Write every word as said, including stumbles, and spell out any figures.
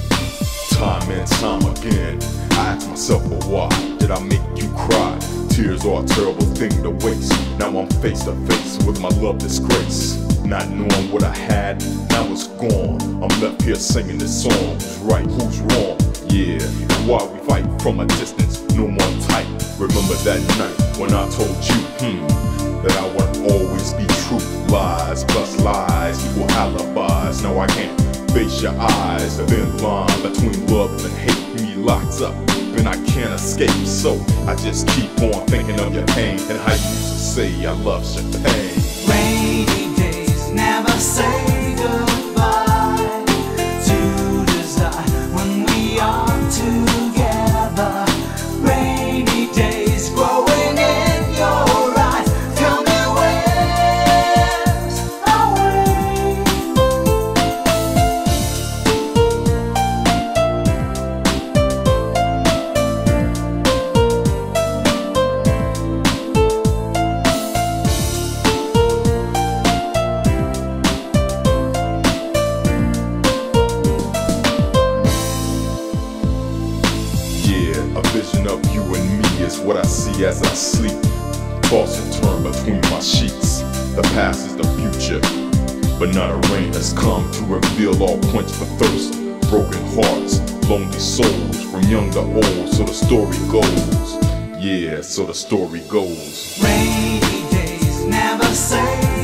Time and time again, I ask myself, well, why did I make you cry? Tears are a terrible thing to waste. Now I'm face to face with my love disgrace. Not knowing what I had, now it's gone. I'm left here singing this song. Who's right, who's wrong? Yeah, and why we fight from a distance, no more tight. Remember that night when I told you, hmm, that I would always be true. Lies plus lies equal alibis. Now I can't face your eyes. The thin line between love and hate me locked up, and I can't escape. So I just keep on thinking of your pain and how you used to say I love your pain. Rainy days never say goodbye to desire when we are together. Rainy days growing in your eyes. Tell me where's our way. A vision of you and me is what I see as I sleep. Toss and turn between my sheets. The past is the future, but not a rain has come to reveal all quench for thirst. Broken hearts, lonely souls, from young to old, so the story goes. Yeah, so the story goes. Rainy days never say